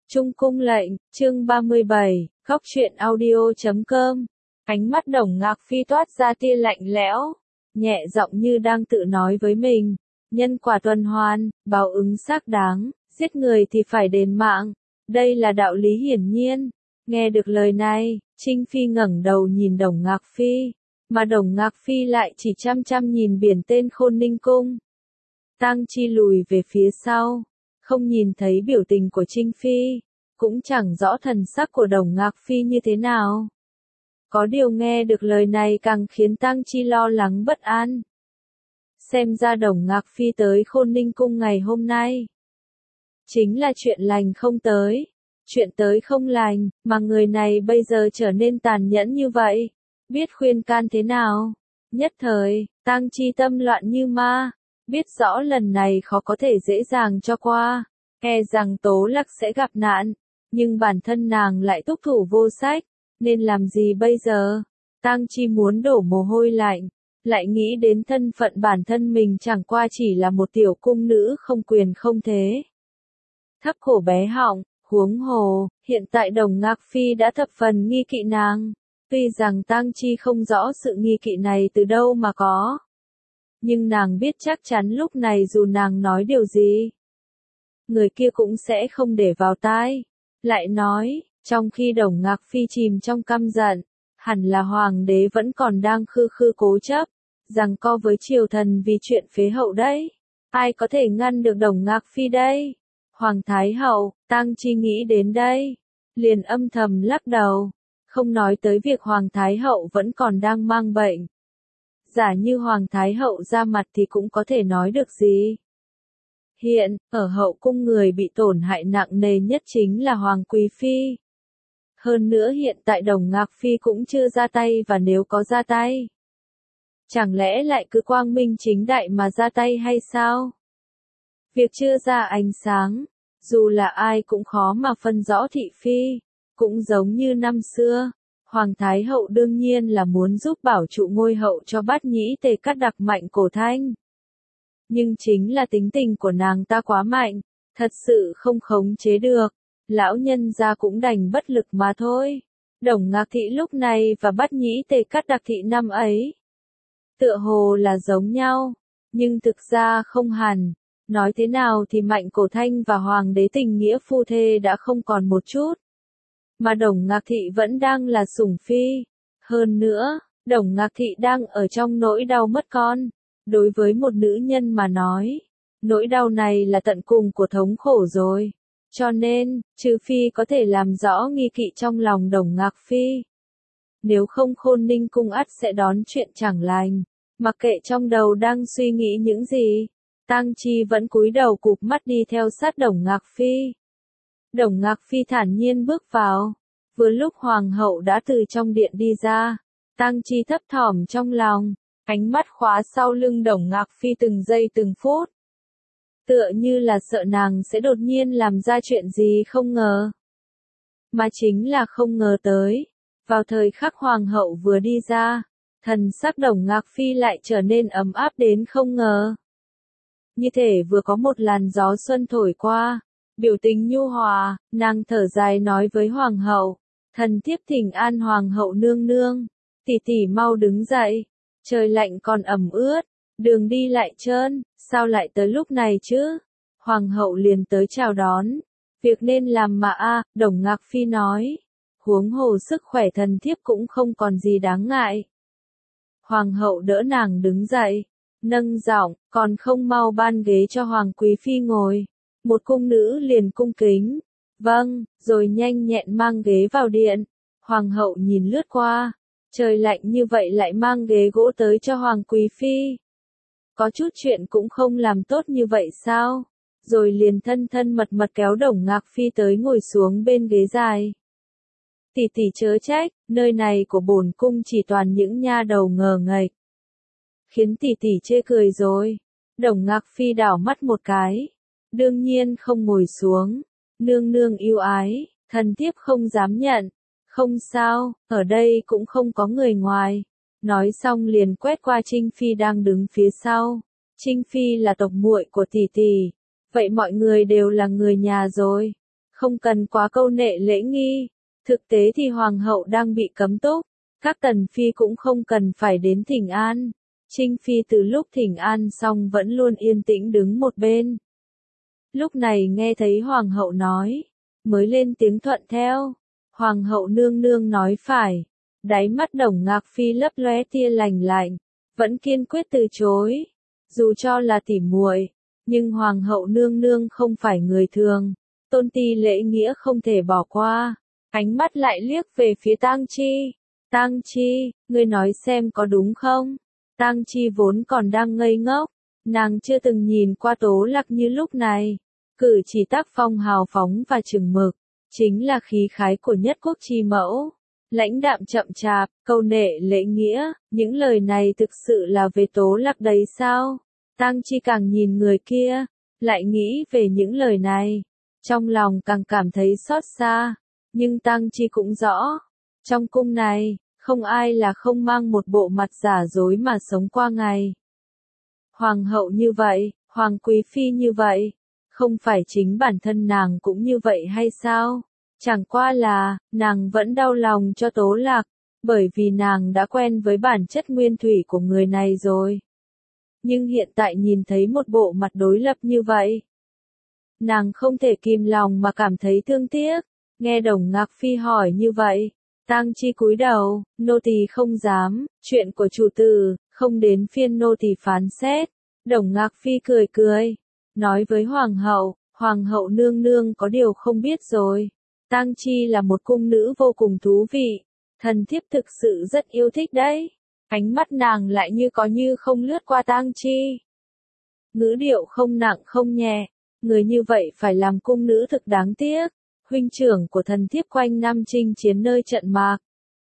Trung cung lệnh, chương 37, góc truyện audio.com. Ánh mắt Đồng Ngạc Phi toát ra tia lạnh lẽo, nhẹ giọng như đang tự nói với mình, nhân quả tuần hoàn, báo ứng xác đáng, giết người thì phải đền mạng, đây là đạo lý hiển nhiên. Nghe được lời này, Trinh Phi ngẩng đầu nhìn Đồng Ngạc Phi, mà Đồng Ngạc Phi lại chỉ chăm chăm nhìn biển tên Khôn Ninh Cung. Tang Chi lùi về phía sau, không nhìn thấy biểu tình của Trinh Phi, cũng chẳng rõ thần sắc của Đồng Ngạc Phi như thế nào. Có điều nghe được lời này càng khiến Tang Chi lo lắng bất an. Xem ra Đồng Ngạc Phi tới Khôn Ninh Cung ngày hôm nay chính là chuyện lành không tới, chuyện tới không lành, mà người này bây giờ trở nên tàn nhẫn như vậy, biết khuyên can thế nào. Nhất thời, Tang Chi tâm loạn như ma, biết rõ lần này khó có thể dễ dàng cho qua, e rằng Tố Lặc sẽ gặp nạn, nhưng bản thân nàng lại túc thủ vô sách, nên làm gì bây giờ? Tang Chi muốn đổ mồ hôi lạnh, lại nghĩ đến thân phận bản thân mình chẳng qua chỉ là một tiểu cung nữ không quyền không thế. Thấp khổ bé họng, huống hồ, hiện tại Đồng Ngạc Phi đã thập phần nghi kỵ nàng, tuy rằng Tang Chi không rõ sự nghi kỵ này từ đâu mà có. Nhưng nàng biết chắc chắn lúc này dù nàng nói điều gì, người kia cũng sẽ không để vào tai. Lại nói, trong khi Đồng Ngạc Phi chìm trong căm giận, hẳn là hoàng đế vẫn còn đang khư khư cố chấp, giằng co với triều thần vì chuyện phế hậu đấy. Ai có thể ngăn được Đồng Ngạc Phi đây? Hoàng Thái Hậu, Tang Chi nghĩ đến đây, liền âm thầm lắc đầu, không nói tới việc Hoàng Thái Hậu vẫn còn đang mang bệnh. Giả như Hoàng Thái Hậu ra mặt thì cũng có thể nói được gì. Hiện, ở hậu cung người bị tổn hại nặng nề nhất chính là Hoàng Quý Phi. Hơn nữa hiện tại Đồng Ngạc Phi cũng chưa ra tay, và nếu có ra tay, chẳng lẽ lại cứ quang minh chính đại mà ra tay hay sao? Việc chưa ra ánh sáng, dù là ai cũng khó mà phân rõ thị phi, cũng giống như năm xưa. Hoàng Thái Hậu đương nhiên là muốn giúp bảo trụ ngôi hậu cho Bát Nhĩ Tề Cát đặc Mạnh Cổ Thanh. Nhưng chính là tính tình của nàng ta quá mạnh, thật sự không khống chế được, lão nhân gia cũng đành bất lực mà thôi. Đồng Ngạc Thị lúc này và Bát Nhĩ Tề Cát đặc thị năm ấy tựa hồ là giống nhau, nhưng thực ra không hẳn. Nói thế nào thì Mạnh Cổ Thanh và Hoàng đế tình nghĩa phu thê đã không còn một chút, mà Đồng Ngạc Thị vẫn đang là sủng phi. Hơn nữa, Đồng Ngạc Thị đang ở trong nỗi đau mất con. Đối với một nữ nhân mà nói, nỗi đau này là tận cùng của thống khổ rồi. Cho nên, trừ phi có thể làm rõ nghi kỵ trong lòng Đồng Ngạc Phi, nếu không Khôn Ninh Cung ắt sẽ đón chuyện chẳng lành. Mặc kệ trong đầu đang suy nghĩ những gì, Tang Chi vẫn cúi đầu cụp mắt đi theo sát Đồng Ngạc Phi. Đồng Ngạc Phi thản nhiên bước vào. Vừa lúc Hoàng hậu đã từ trong điện đi ra, Tang Chi thấp thỏm trong lòng, ánh mắt khóa sau lưng Đồng Ngạc Phi từng giây từng phút. Tựa như là sợ nàng sẽ đột nhiên làm ra chuyện gì không ngờ. Mà chính là không ngờ tới, vào thời khắc Hoàng hậu vừa đi ra, thần sắc Đồng Ngạc Phi lại trở nên ấm áp đến không ngờ. Như thể vừa có một làn gió xuân thổi qua, biểu tình nhu hòa, nàng thở dài nói với Hoàng hậu, thần thiếp thỉnh an Hoàng hậu nương nương, tỷ tỷ mau đứng dậy, trời lạnh còn ẩm ướt, đường đi lại trơn, sao lại tới lúc này chứ? Hoàng hậu liền tới chào đón, việc nên làm mà Đồng Ngạc Phi nói, huống hồ sức khỏe thần thiếp cũng không còn gì đáng ngại. Hoàng hậu đỡ nàng đứng dậy, nâng giọng, còn không mau ban ghế cho Hoàng Quý Phi ngồi. Một cung nữ liền cung kính, vâng, rồi nhanh nhẹn mang ghế vào điện. Hoàng hậu nhìn lướt qua, trời lạnh như vậy lại mang ghế gỗ tới cho Hoàng Quý Phi. Có chút chuyện cũng không làm tốt như vậy sao? Rồi liền thân thân mật mật kéo Đồng Ngạc Phi tới ngồi xuống bên ghế dài. Tỷ tỷ chớ trách, nơi này của bổn cung chỉ toàn những nha đầu ngờ nghệch, khiến tỷ tỷ chê cười rồi. Đồng Ngạc Phi đảo mắt một cái, đương nhiên không ngồi xuống. Nương nương yêu ái, thần thiếp không dám nhận. Không sao, ở đây cũng không có người ngoài. Nói xong liền quét qua Trinh Phi đang đứng phía sau. Trinh Phi là tộc muội của tỷ tỷ, vậy mọi người đều là người nhà rồi. không cần quá câu nệ lễ nghi. Thực tế thì hoàng hậu đang bị cấm túc, các tần phi cũng không cần phải đến thỉnh an. Trinh phi từ lúc thỉnh an xong vẫn luôn yên tĩnh đứng một bên. Lúc này nghe thấy hoàng hậu nói, mới lên tiếng thuận theo. Hoàng hậu nương nương nói phải. Đáy mắt Đồng Ngạc Phi lấp lóe tia lạnh lạnh, vẫn kiên quyết từ chối. Dù cho là tỉ muội, nhưng hoàng hậu nương nương không phải người thường, tôn ti lễ nghĩa không thể bỏ qua. Ánh mắt lại liếc về phía Tang Chi. Tang Chi, ngươi nói xem có đúng không? Tang Chi vốn còn đang ngây ngốc, nàng chưa từng nhìn qua Tố Lạc như lúc này. Cử chỉ tác phong hào phóng và chừng mực, chính là khí khái của nhất quốc chi mẫu. Lãnh đạm chậm chạp, câu nệ lễ nghĩa, những lời này thực sự là về Tố Lạc đấy sao? Tang Chi càng nhìn người kia, lại nghĩ về những lời này, trong lòng càng cảm thấy xót xa. Nhưng Tang Chi cũng rõ, trong cung này, không ai là không mang một bộ mặt giả dối mà sống qua ngày. Hoàng hậu như vậy, hoàng quý phi như vậy, không phải chính bản thân nàng cũng như vậy hay sao? Chẳng qua là, nàng vẫn đau lòng cho Tố Lạc, bởi vì nàng đã quen với bản chất nguyên thủy của người này rồi. Nhưng hiện tại nhìn thấy một bộ mặt đối lập như vậy, nàng không thể kìm lòng mà cảm thấy thương tiếc. Nghe Đồng Ngạc Phi hỏi như vậy, Tang Chi cúi đầu, nô tỳ không dám, chuyện của chủ tử, không đến phiên nô tỳ phán xét. Đồng Ngạc Phi cười cười, nói với hoàng hậu nương nương có điều không biết rồi. Tang Chi là một cung nữ vô cùng thú vị, thần thiếp thực sự rất yêu thích đấy. Ánh mắt nàng lại như có như không lướt qua Tang Chi. Ngữ điệu không nặng không nhẹ, người như vậy phải làm cung nữ thực đáng tiếc. Huynh trưởng của thần thiếp quanh năm chinh chiến nơi trận mạc.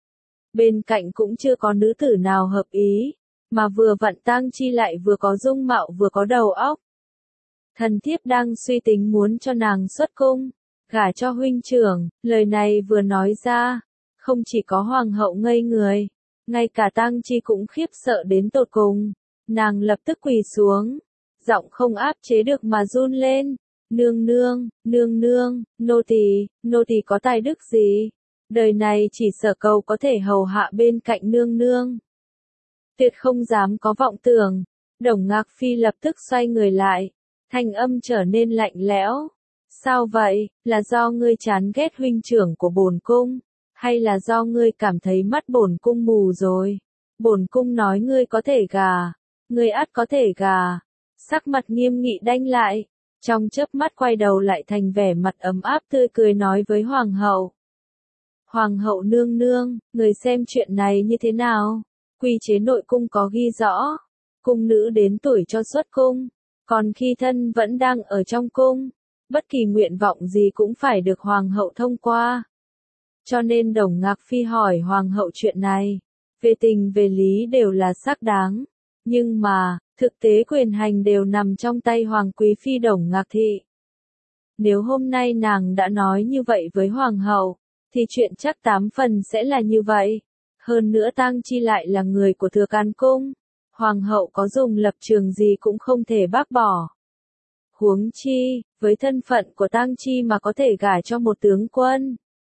Bên cạnh cũng chưa có nữ tử nào hợp ý, mà vừa vặn Tang Chi lại vừa có dung mạo vừa có đầu óc. Thần thiếp đang suy tính muốn cho nàng xuất cung, gả cho huynh trưởng. Lời này vừa nói ra, không chỉ có hoàng hậu ngây người, ngay cả Tang Chi cũng khiếp sợ đến tột cùng. Nàng lập tức quỳ xuống, giọng không áp chế được mà run lên. Nương nương, nô tỳ có tài đức gì? Đời này chỉ sở cầu có thể hầu hạ bên cạnh nương nương. Tuyệt không dám có vọng tưởng. Đồng Ngạc Phi lập tức xoay người lại, thanh âm trở nên lạnh lẽo. Sao vậy, là do ngươi chán ghét huynh trưởng của bổn cung, hay là do ngươi cảm thấy mắt bổn cung mù rồi? Bổn cung nói ngươi có thể gả, ngươi ắt có thể gả. Sắc mặt nghiêm nghị đanh lại, trong chớp mắt quay đầu lại thành vẻ mặt ấm áp tươi cười nói với hoàng hậu. Hoàng hậu nương nương, người xem chuyện này như thế nào? Quy chế nội cung có ghi rõ, cung nữ đến tuổi cho xuất cung, còn khi thân vẫn đang ở trong cung, bất kỳ nguyện vọng gì cũng phải được hoàng hậu thông qua. Cho nên Đồng Ngạc Phi hỏi hoàng hậu chuyện này, về tình về lý đều là xác đáng, nhưng mà, thực tế quyền hành đều nằm trong tay hoàng quý phi Đồng Ngạc Thị. Nếu hôm nay nàng đã nói như vậy với hoàng hậu, thì chuyện chắc 8 phần sẽ là như vậy. Hơn nữa Tang Chi lại là người của Thừa Can Cung, hoàng hậu có dùng lập trường gì cũng không thể bác bỏ. Huống chi, với thân phận của Tang Chi mà có thể gả cho một tướng quân,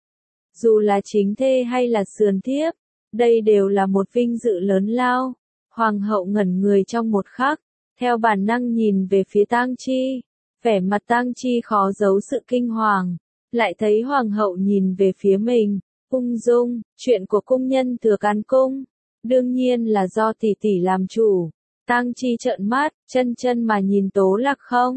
dù là chính thê hay là sườn thiếp, đây đều là một vinh dự lớn lao. Hoàng hậu ngẩn người trong một khắc, theo bản năng nhìn về phía Tang Chi, vẻ mặt Tang Chi khó giấu sự kinh hoàng, lại thấy hoàng hậu nhìn về phía mình, ung dung, chuyện của cung nhân Thừa Can Cung, đương nhiên là do tỷ tỷ làm chủ. Tang Chi trợn mắt, chân mà nhìn Tố Lạc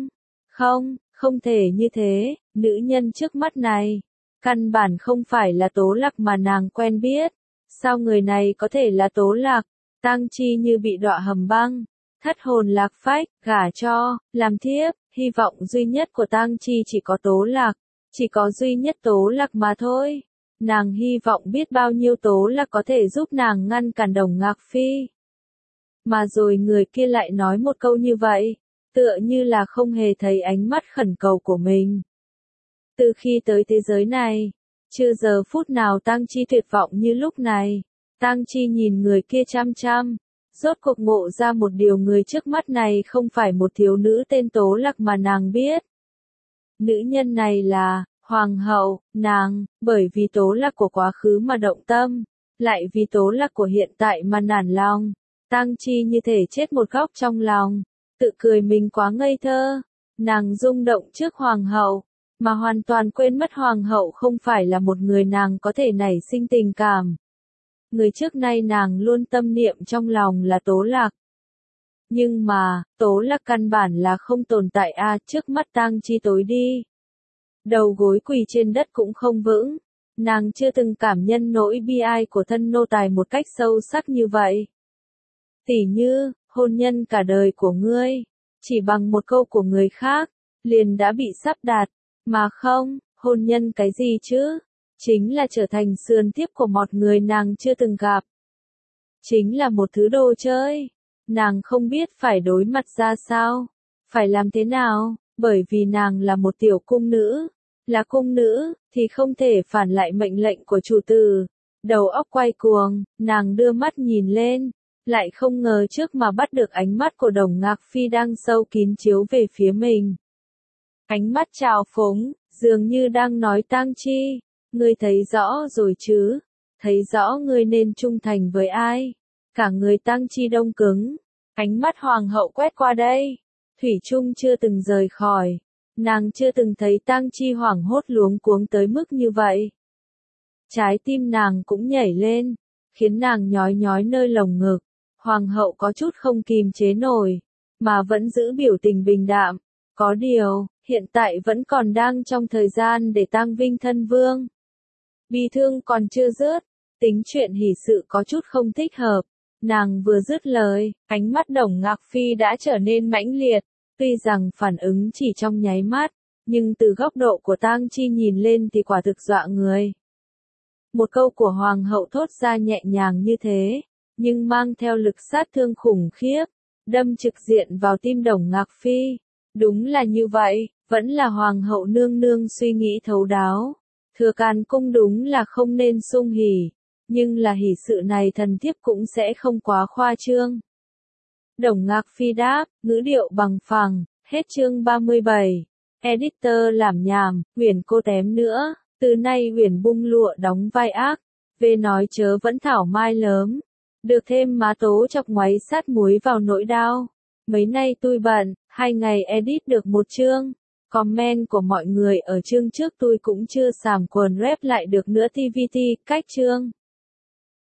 không thể như thế, nữ nhân trước mắt này, căn bản không phải là Tố Lạc mà nàng quen biết, sao người này có thể là Tố Lạc? Tang Chi như bị đọa hầm băng, thất hồn lạc phách, gả cho, làm thiếp, hy vọng duy nhất của Tang Chi chỉ có Tố Lạc, chỉ có duy nhất Tố Lạc mà thôi. Nàng hy vọng biết bao nhiêu Tố Lạc có thể giúp nàng ngăn cản Đồng Ngạc Phi. Mà rồi người kia lại nói một câu như vậy, tựa như là không hề thấy ánh mắt khẩn cầu của mình. Từ khi tới thế giới này, chưa giờ phút nào Tang Chi tuyệt vọng như lúc này. Tang Chi nhìn người kia chăm chăm, rốt cuộc ngộ ra một điều, người trước mắt này không phải một thiếu nữ tên Tố Lạc mà nàng biết. Nữ nhân này là Hoàng hậu, nàng, bởi vì Tố Lạc của quá khứ mà động tâm, lại vì Tố Lạc của hiện tại mà nản lòng. Tang Chi như thể chết một góc trong lòng, tự cười mình quá ngây thơ. Nàng rung động trước hoàng hậu, mà hoàn toàn quên mất hoàng hậu không phải là một người nàng có thể nảy sinh tình cảm. Người trước nay nàng luôn tâm niệm trong lòng là Tố Lạc. Nhưng mà, Tố Lạc căn bản là không tồn tại trước mắt Tang Chi tối đi. Đầu gối quỳ trên đất cũng không vững, nàng chưa từng cảm nhận nỗi bi ai của thân nô tài một cách sâu sắc như vậy. Tỉ như, hôn nhân cả đời của ngươi, chỉ bằng một câu của người khác, liền đã bị sắp đặt, mà không, hôn nhân cái gì chứ? Chính là trở thành sườn tiếp của một người nàng chưa từng gặp. Chính là một thứ đồ chơi. Nàng không biết phải đối mặt ra sao, phải làm thế nào, bởi vì nàng là một tiểu cung nữ. Là cung nữ, thì không thể phản lại mệnh lệnh của chủ tử. Đầu óc quay cuồng, nàng đưa mắt nhìn lên, lại không ngờ trước mà bắt được ánh mắt của Đồng Ngạc Phi đang sâu kín chiếu về phía mình. Ánh mắt trào phúng, dường như đang nói Tang Chi, ngươi thấy rõ rồi chứ, thấy rõ ngươi nên trung thành với ai. Cả người Tang Chi đông cứng, ánh mắt hoàng hậu quét qua đây, thủy chung chưa từng rời khỏi. Nàng chưa từng thấy Tang Chi hoảng hốt luống cuống tới mức như vậy. Trái tim nàng cũng nhảy lên, khiến nàng nhói nhói nơi lồng ngực. Hoàng hậu có chút không kìm chế nổi, mà vẫn giữ biểu tình bình đạm. Có điều, hiện tại vẫn còn đang trong thời gian để tang vinh thân vương. Bi thương còn chưa dứt, tính chuyện hỷ sự có chút không thích hợp. Nàng vừa dứt lời, ánh mắt Đồng Ngạc Phi đã trở nên mãnh liệt. Tuy rằng phản ứng chỉ trong nháy mắt, nhưng từ góc độ của Tang Chi nhìn lên thì quả thực dọa người. Một câu của hoàng hậu thốt ra nhẹ nhàng như thế, nhưng mang theo lực sát thương khủng khiếp, đâm trực diện vào tim Đồng Ngạc Phi. Đúng là như vậy, vẫn là hoàng hậu nương nương suy nghĩ thấu đáo. Thừa Càn cung đúng là không nên sung hỉ, nhưng là hỷ sự này thần thiếp cũng sẽ không quá khoa trương. Đồng Ngạc Phi đáp, ngữ điệu bằng phẳng, hết chương 37. Editor làm nhảm, Huyền cô tém nữa, từ nay Huyền bung lụa đóng vai ác, về nói chớ vẫn thảo mai lớn. Được thêm má tố chọc ngoáy sát muối vào nỗi đau. Mấy nay tôi bận, 2 ngày edit được một chương. Comment của mọi người ở chương trước tôi cũng chưa sàm quần rep lại được nữa TVT, cách chương.